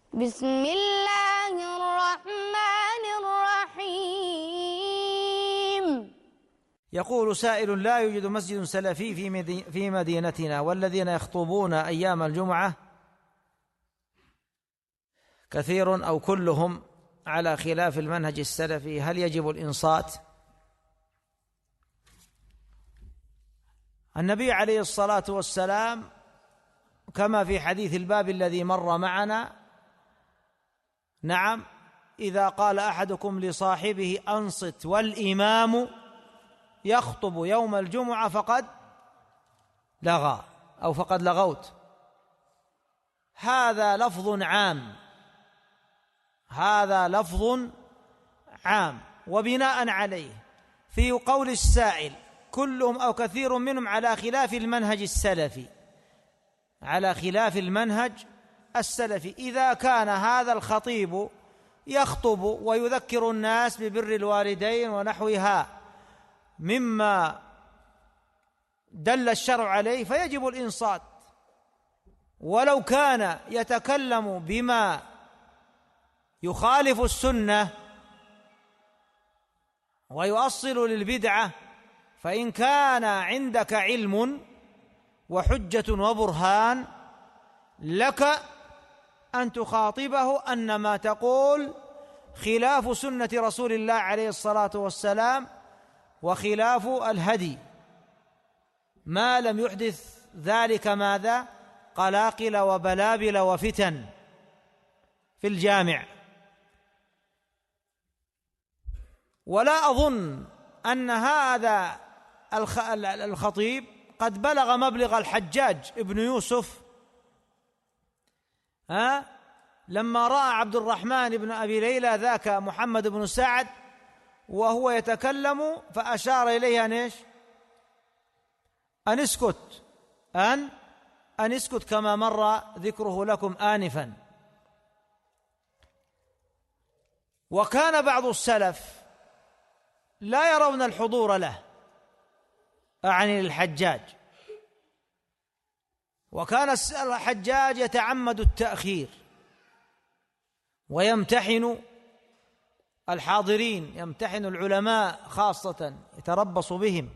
بسم الله الرحمن الرحيم. يقول سائل: لا يوجد مسجد سلفي في مدينتنا، والذين يخطبون أيام الجمعة كثير أو كلهم على خلاف المنهج السلفي، هل يجب الإنصات؟ النبي عليه الصلاة والسلام كما في حديث الباب الذي مر معنا: نعم، إذا قال أحدكم لصاحبه أنصت والإمام يخطب يوم الجمعة فقد لغى أو فقد لغوت. هذا لفظ عام، هذا لفظ عام، وبناء عليه في قول السائل كلهم أو كثير منهم على خلاف المنهج السلفي، على خلاف المنهج السلفي. إذا كان هذا الخطيب يخطب ويذكر الناس ببر الوالدين ونحوها مما دل الشرع عليه فيجب الإنصات، ولو كان يتكلم بما يخالف السنة ويؤصل للبدعة، فإن كان عندك علم وحجة وبرهان لك أن تخاطبه أن ما تقول خلاف سنة رسول الله عليه الصلاة والسلام وخلاف الهدي، ما لم يحدث ذلك ماذا؟ قلاقل وبلابل وفتن في الجامع. ولا أظن أن هذا الخطيب قد بلغ مبلغ الحجاج ابن يوسف لما رأى عبد الرحمن بن أبي ليلى ذاك محمد بن سعد وهو يتكلم فأشار إليه أن اسكت، أن اسكت، كما مر ذكره لكم آنفا. وكان بعض السلف لا يرون الحضور له، أعني للحجاج، وكان الحجاج يتعمد التأخير ويمتحن الحاضرين، يمتحن العلماء خاصة، يتربص بهم.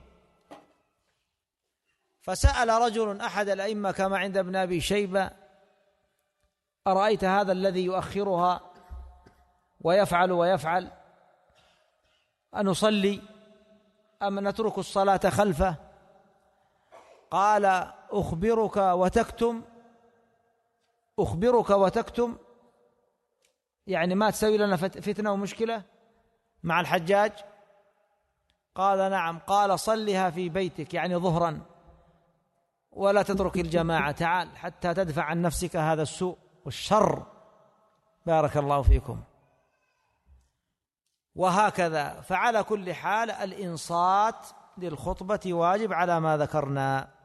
فسأل رجل أحد الأئمة كما عند ابن أبي شيبة: أرأيت هذا الذي يؤخرها ويفعل أنصلي أم نترك الصلاة خلفه؟ قال: أخبرك وتكتم، يعني ما تسوي لنا فتنة ومشكلة مع الحجاج؟ قال: نعم. قال: صلها في بيتك، يعني ظهرا، ولا تترك الجماعة، تعال حتى تدفع عن نفسك هذا السوء والشر. بارك الله فيكم. وهكذا. فعلى كل حال الإنصات للخطبة واجب على ما ذكرنا.